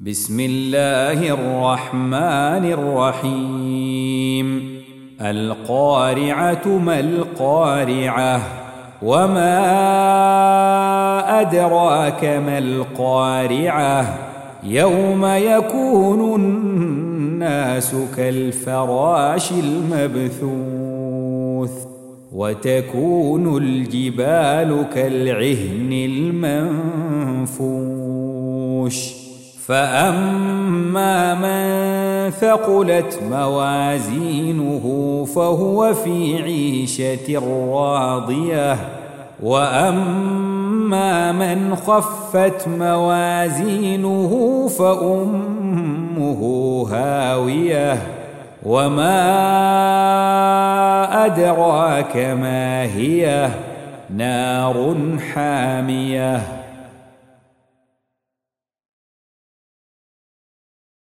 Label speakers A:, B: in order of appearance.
A: بسم الله الرحمن الرحيم. القارعة ما القارعة وما أدراك ما القارعة يوم يكون الناس كالفراش المبثوث وتكون الجبال كالعهن المنفوش فأما من ثقلت موازينه فهو في عيشة راضية وأما من خفت موازينه فأمه هاوية وما أدراك ما هي نار حامية.